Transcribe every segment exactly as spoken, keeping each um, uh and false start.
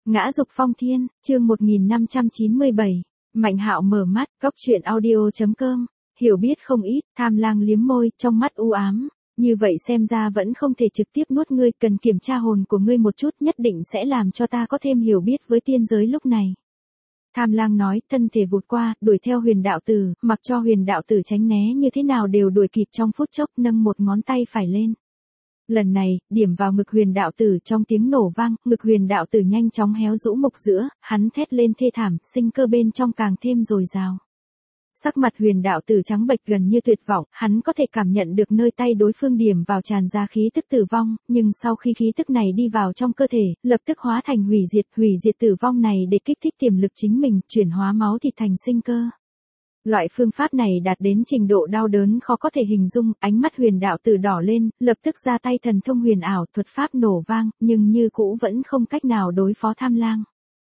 Ngã dục phong thiên, chương một nghìn năm trăm chín mươi bảy. Mạnh Hạo mở mắt, góc truyện audio chấm com. Hiểu biết không ít, Tham Lang liếm môi, trong mắt u ám. Như vậy xem ra vẫn không thể trực tiếp nuốt ngươi, cần kiểm tra hồn của ngươi một chút, nhất định sẽ làm cho ta có thêm hiểu biết với tiên giới lúc này. Tham Lang nói, thân thể vụt qua, đuổi theo Huyền đạo tử, mặc cho Huyền đạo tử tránh né như thế nào đều đuổi kịp trong phút chốc, nâng một ngón tay phải lên. Lần này, điểm vào ngực Huyền đạo tử, trong tiếng nổ vang, ngực Huyền đạo tử nhanh chóng héo rũ mục giữa, hắn thét lên thê thảm, sinh cơ bên trong càng thêm dồi dào. Sắc mặt Huyền đạo tử trắng bệch gần như tuyệt vọng, hắn có thể cảm nhận được nơi tay đối phương điểm vào tràn ra khí tức tử vong, nhưng sau khi khí tức này đi vào trong cơ thể, lập tức hóa thành hủy diệt, hủy diệt tử vong này để kích thích tiềm lực chính mình, chuyển hóa máu thịt thành sinh cơ. Loại phương pháp này đạt đến trình độ đau đớn khó có thể hình dung, ánh mắt Huyền đạo tử đỏ lên, lập tức ra tay thần thông huyền ảo, thuật pháp nổ vang, nhưng như cũ vẫn không cách nào đối phó Tham Lang.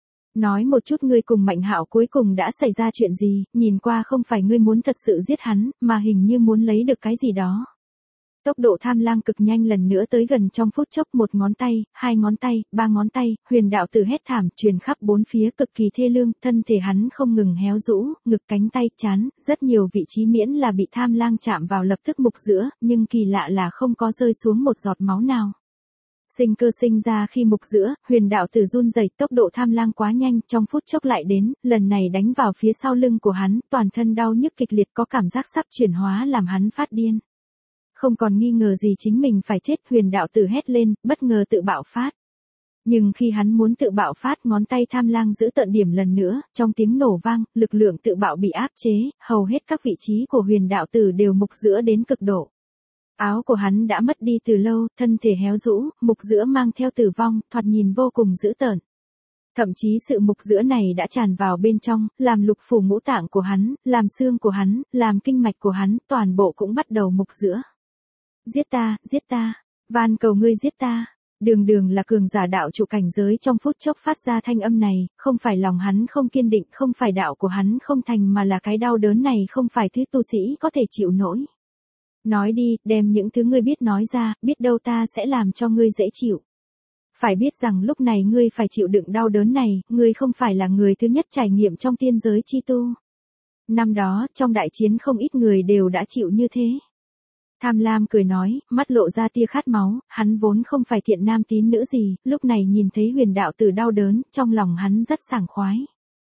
Nói một chút ngươi cùng Mạnh Hạo cuối cùng đã xảy ra chuyện gì, nhìn qua không phải ngươi muốn thật sự giết hắn, mà hình như muốn lấy được cái gì đó. Tốc độ Tham Lang cực nhanh lần nữa tới gần trong phút chốc, một ngón tay, hai ngón tay, ba ngón tay, Huyền đạo tử hét thảm, truyền khắp bốn phía cực kỳ thê lương, thân thể hắn không ngừng héo rũ, ngực cánh tay trán, rất nhiều vị trí miễn là bị Tham Lang chạm vào lập tức mục giữa, nhưng kỳ lạ là không có rơi xuống một giọt máu nào. Sinh cơ sinh ra khi mục giữa, Huyền đạo tử run rẩy, tốc độ Tham Lang quá nhanh, trong phút chốc lại đến, lần này đánh vào phía sau lưng của hắn, toàn thân đau nhức kịch liệt, có cảm giác sắp chuyển hóa làm hắn phát điên. Không còn nghi ngờ gì chính mình phải chết, Huyền đạo tử hét lên, bất ngờ tự bạo phát. Nhưng khi hắn muốn tự bạo phát, ngón tay Tham Lang giữ tận điểm lần nữa, trong tiếng nổ vang, lực lượng tự bạo bị áp chế, hầu hết các vị trí của Huyền đạo tử đều mục giữa đến cực độ. Áo của hắn đã mất đi từ lâu, thân thể héo rũ, mục giữa mang theo tử vong, thoạt nhìn vô cùng dữ tợn. Thậm chí sự mục giữa này đã tràn vào bên trong, làm lục phủ ngũ tạng của hắn, làm xương của hắn, làm kinh mạch của hắn, toàn bộ cũng bắt đầu mục giữa. Giết ta, giết ta, van cầu ngươi giết ta. Đường Đường là cường giả đạo trụ cảnh giới, trong phút chốc phát ra thanh âm này, không phải lòng hắn không kiên định, không phải đạo của hắn không thành, mà là cái đau đớn này không phải thứ tu sĩ có thể chịu nổi. Nói đi, đem những thứ ngươi biết nói ra, biết đâu ta sẽ làm cho ngươi dễ chịu. Phải biết rằng lúc này ngươi phải chịu đựng đau đớn này, ngươi không phải là người thứ nhất trải nghiệm trong tiên giới chi tu. Năm đó, trong đại chiến không ít người đều đã chịu như thế. Tham Lam cười nói, mắt lộ ra tia khát máu, hắn vốn không phải thiện nam tín nữ gì, lúc này nhìn thấy Huyền đạo tử đau đớn, trong lòng hắn rất sảng khoái.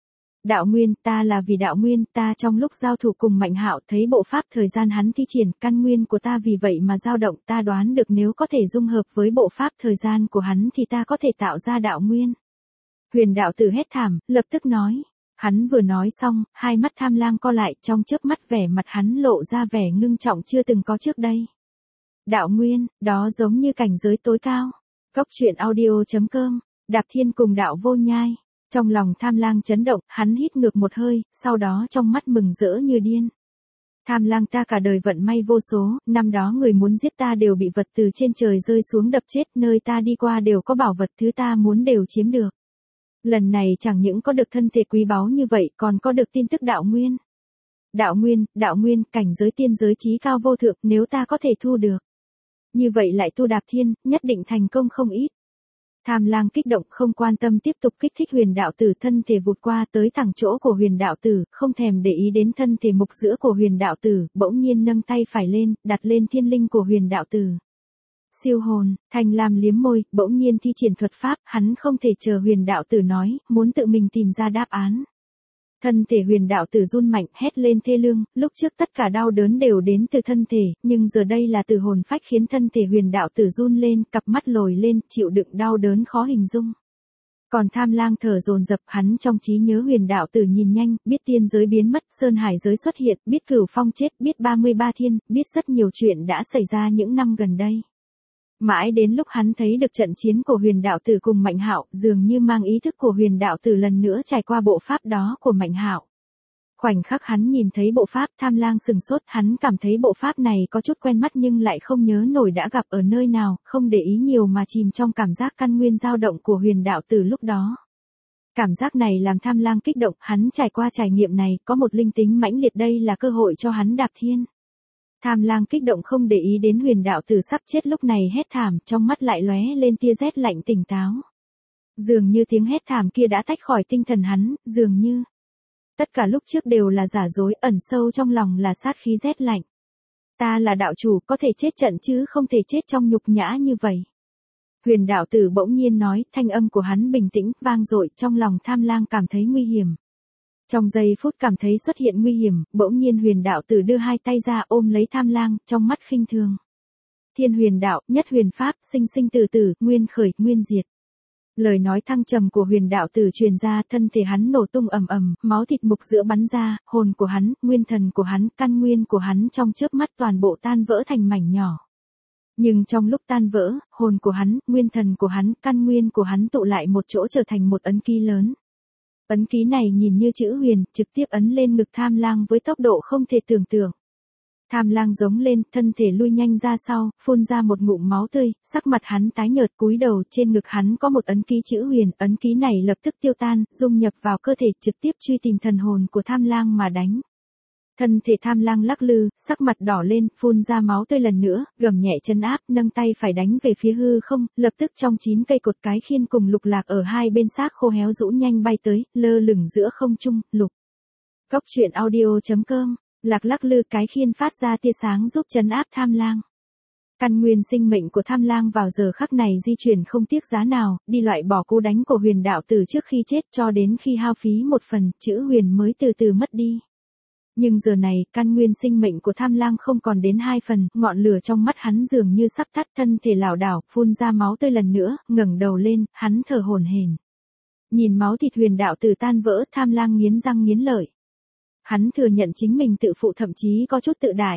Đạo nguyên, ta là vì đạo nguyên, ta trong lúc giao thủ cùng Mạnh Hạo thấy bộ pháp thời gian hắn thi triển, căn nguyên của ta vì vậy mà dao động, ta đoán được nếu có thể dung hợp với bộ pháp thời gian của hắn thì ta có thể tạo ra đạo nguyên. Huyền đạo tử hét thảm, lập tức nói. Hắn vừa nói xong, hai mắt Tham Lang co lại, trong chớp mắt vẻ mặt hắn lộ ra vẻ ngưng trọng chưa từng có trước đây. Đạo nguyên, đó giống như cảnh giới tối cao. Góc truyện audio chấm com, Đạp Thiên cùng đạo vô nhai. Trong lòng Tham Lang chấn động, hắn hít ngược một hơi, sau đó trong mắt mừng rỡ như điên. Tham Lang, ta cả đời vận may vô số, năm đó người muốn giết ta đều bị vật từ trên trời rơi xuống đập chết, nơi ta đi qua đều có bảo vật, thứ ta muốn đều chiếm được. Lần này chẳng những có được thân thể quý báu như vậy, còn có được tin tức đạo nguyên. Đạo nguyên, đạo nguyên, cảnh giới tiên giới chí cao vô thượng, nếu ta có thể thu được. Như vậy lại tu Đạp Thiên, nhất định thành công không ít. Tham Lang kích động, không quan tâm, tiếp tục kích thích Huyền đạo tử, thân thể vụt qua tới thẳng chỗ của Huyền đạo tử, không thèm để ý đến thân thể mục giữa của Huyền đạo tử, bỗng nhiên nâng tay phải lên, đặt lên thiên linh của Huyền đạo tử. Siêu hồn, Thanh Lam liếm môi, bỗng nhiên thi triển thuật pháp, hắn không thể chờ Huyền đạo tử nói, muốn tự mình tìm ra đáp án. Thân thể Huyền đạo tử run mạnh, hét lên thê lương, lúc trước tất cả đau đớn đều đến từ thân thể, nhưng giờ đây là từ hồn phách khiến thân thể Huyền đạo tử run lên, cặp mắt lồi lên, chịu đựng đau đớn khó hình dung. Còn Tham Lang thở dồn dập, hắn trong trí nhớ Huyền đạo tử nhìn nhanh, biết tiên giới biến mất, sơn hải giới xuất hiện, biết Cửu Phong chết, biết ba mươi ba thiên, biết rất nhiều chuyện đã xảy ra những năm gần đây. Mãi đến lúc hắn thấy được trận chiến của Huyền đạo tử cùng Mạnh Hạo, dường như mang ý thức của Huyền đạo tử lần nữa trải qua bộ pháp đó của Mạnh Hạo. Khoảnh khắc hắn nhìn thấy bộ pháp, Tham Lang sừng sốt, hắn cảm thấy bộ pháp này có chút quen mắt nhưng lại không nhớ nổi đã gặp ở nơi nào, không để ý nhiều mà chìm trong cảm giác căn nguyên dao động của Huyền đạo tử lúc đó. Cảm giác này làm Tham Lang kích động, hắn trải qua trải nghiệm này, có một linh tính mãnh liệt, đây là cơ hội cho hắn đạp thiên. Tham Lang kích động không để ý đến Huyền đạo tử sắp chết lúc này hét thảm, trong mắt lại lóe lên tia rét lạnh tỉnh táo. Dường như tiếng hét thảm kia đã tách khỏi tinh thần hắn, dường như tất cả lúc trước đều là giả dối, ẩn sâu trong lòng là sát khí rét lạnh. Ta là đạo chủ, có thể chết trận chứ không thể chết trong nhục nhã như vậy. Huyền đạo tử bỗng nhiên nói, thanh âm của hắn bình tĩnh, vang dội, trong lòng Tham Lang cảm thấy nguy hiểm. Trong giây phút cảm thấy xuất hiện nguy hiểm, bỗng nhiên huyền đạo tử đưa hai tay ra ôm lấy Tham Lang, trong mắt khinh thường. Thiên huyền đạo, nhất huyền pháp, sinh sinh tử tử, nguyên khởi, nguyên diệt. Lời nói thăng trầm của huyền đạo tử truyền ra, thân thể hắn nổ tung ầm ầm, máu thịt mục giữa bắn ra, hồn của hắn, nguyên thần của hắn, căn nguyên của hắn trong chớp mắt toàn bộ tan vỡ thành mảnh nhỏ. Nhưng trong lúc tan vỡ, hồn của hắn, nguyên thần của hắn, căn nguyên của hắn tụ lại một chỗ trở thành một ấn ký lớn. Ấn ký này nhìn như chữ huyền, trực tiếp ấn lên ngực Tham Lang với tốc độ không thể tưởng tượng. Tham Lang giống lên, thân thể lui nhanh ra sau, phun ra một ngụm máu tươi, sắc mặt hắn tái nhợt, cúi đầu, trên ngực hắn có một ấn ký chữ huyền, ấn ký này lập tức tiêu tan, dung nhập vào cơ thể, trực tiếp truy tìm thần hồn của Tham Lang mà đánh. Thân thể Tham Lang lắc lư, sắc mặt đỏ lên, phun ra máu tươi lần nữa, gầm nhẹ chân áp, nâng tay phải đánh về phía hư không, lập tức trong chín cây cột cái khiên cùng lục lạc ở hai bên xác khô héo rũ nhanh bay tới, lơ lửng giữa không trung, lục. Cốc truyện audio chấm com, lạc lắc lư cái khiên phát ra tia sáng giúp trấn áp Tham Lang. Căn nguyên sinh mệnh của Tham Lang vào giờ khắc này di chuyển không tiếc giá nào, đi loại bỏ cú đánh của huyền đạo tử trước khi chết cho đến khi hao phí một phần, chữ huyền mới từ từ mất đi. Nhưng giờ này, căn nguyên sinh mệnh của Tham Lang không còn đến hai phần, ngọn lửa trong mắt hắn dường như sắp tắt, thân thể lảo đảo, phun ra máu tươi lần nữa, ngẩng đầu lên, hắn thở hổn hển. Nhìn máu thịt huyền đạo tử tan vỡ, Tham Lang nghiến răng nghiến lợi. Hắn thừa nhận chính mình tự phụ, thậm chí có chút tự đại.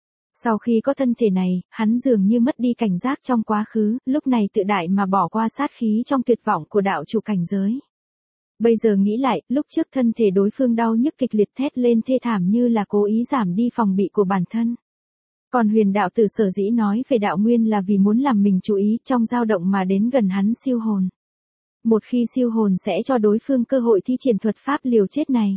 Sau khi có thân thể này, hắn dường như mất đi cảnh giác trong quá khứ, lúc này tự đại mà bỏ qua sát khí trong tuyệt vọng của đạo chủ cảnh giới. Bây giờ nghĩ lại, lúc trước thân thể đối phương đau nhức kịch liệt thét lên thê thảm như là cố ý giảm đi phòng bị của bản thân. Còn huyền đạo tử sở dĩ nói về đạo nguyên là vì muốn làm mình chú ý trong dao động mà đến gần hắn siêu hồn. Một khi siêu hồn sẽ cho đối phương cơ hội thi triển thuật pháp liều chết này.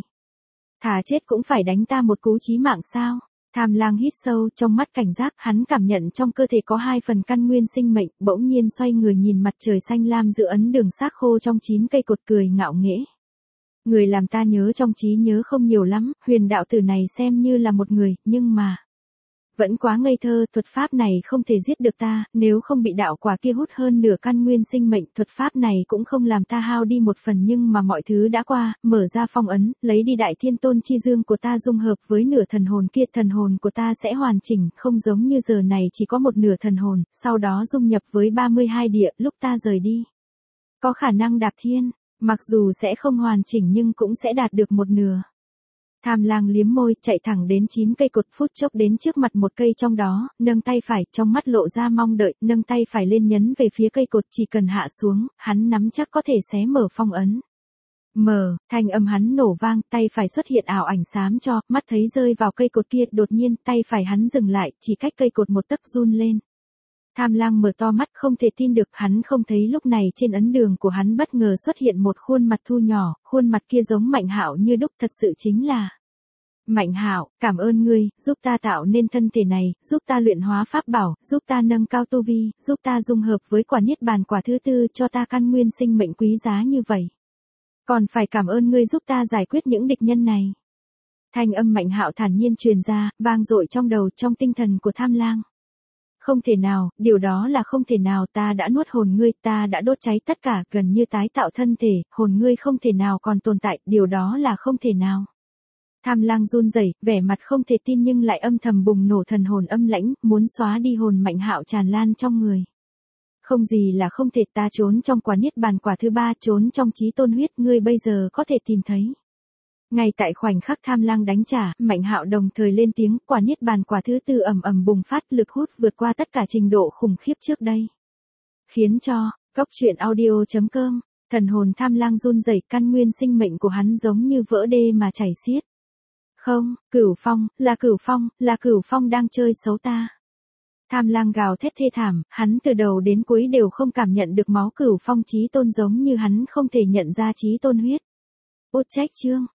Thà chết cũng phải đánh ta một cú chí mạng sao? Tham Lang hít sâu, trong mắt cảnh giác, hắn cảm nhận trong cơ thể có hai phần căn nguyên sinh mệnh, bỗng nhiên xoay người nhìn mặt trời xanh lam giữa ấn đường xác khô trong chín cây cột, cười ngạo nghễ. Người làm ta nhớ trong trí nhớ không nhiều lắm, huyền đạo tử này xem như là một người, nhưng mà vẫn quá ngây thơ, thuật pháp này không thể giết được ta, nếu không bị đạo quả kia hút hơn nửa căn nguyên sinh mệnh, thuật pháp này cũng không làm ta hao đi một phần, nhưng mà mọi thứ đã qua, mở ra phong ấn, lấy đi đại thiên tôn chi dương của ta dung hợp với nửa thần hồn kia, thần hồn của ta sẽ hoàn chỉnh, không giống như giờ này chỉ có một nửa thần hồn, sau đó dung nhập với ba mươi hai địa, lúc ta rời đi. Có khả năng đạp thiên, mặc dù sẽ không hoàn chỉnh nhưng cũng sẽ đạt được một nửa. Tham Lang liếm môi, chạy thẳng đến chín cây cột, phút chốc đến trước mặt một cây trong đó, nâng tay phải, trong mắt lộ ra mong đợi, nâng tay phải lên nhấn về phía cây cột, chỉ cần hạ xuống, hắn nắm chắc có thể xé mở phong ấn. Mở, thanh âm hắn nổ vang, tay phải xuất hiện ảo ảnh xám cho, mắt thấy rơi vào cây cột kia, đột nhiên, tay phải hắn dừng lại, chỉ cách cây cột một tấc run lên. Tham Lang mở to mắt không thể tin được, hắn không thấy lúc này trên ấn đường của hắn bất ngờ xuất hiện một khuôn mặt thu nhỏ, khuôn mặt kia giống Mạnh Hạo như đúc, thật sự chính là Mạnh Hạo. Cảm ơn ngươi, giúp ta tạo nên thân thể này, giúp ta luyện hóa pháp bảo, giúp ta nâng cao tu vi, giúp ta dung hợp với quả niết bàn quả thứ tư, cho ta căn nguyên sinh mệnh quý giá như vậy. Còn phải cảm ơn ngươi giúp ta giải quyết những địch nhân này. Thanh âm Mạnh Hạo thản nhiên truyền ra, vang dội trong đầu, trong tinh thần của Tham Lang. Không thể nào, điều đó là không thể nào, ta đã nuốt hồn ngươi, ta đã đốt cháy tất cả, gần như tái tạo thân thể, hồn ngươi không thể nào còn tồn tại, điều đó là không thể nào. Tham Lang run rẩy, vẻ mặt không thể tin nhưng lại âm thầm bùng nổ thần hồn âm lãnh, muốn xóa đi hồn Mạnh Hạo tràn lan trong người. Không gì là không thể, ta trốn trong quả niết bàn quả thứ ba, trốn trong chí tôn huyết, ngươi bây giờ có thể tìm thấy. Ngay tại khoảnh khắc Tham Lang đánh trả, Mạnh Hạo đồng thời lên tiếng, quả niết bàn quả thứ tư ầm ầm bùng phát, lực hút vượt qua tất cả trình độ khủng khiếp trước đây. Khiến cho, cốc truyện audio chấm com, thần hồn Tham Lang run rẩy, căn nguyên sinh mệnh của hắn giống như vỡ đê mà chảy xiết. Không, Cửu Phong, là Cửu Phong, là Cửu Phong đang chơi xấu ta. Tham Lang gào thét thê thảm, hắn từ đầu đến cuối đều không cảm nhận được máu Cửu Phong chí tôn giống như hắn không thể nhận ra chí tôn huyết. Út trách chương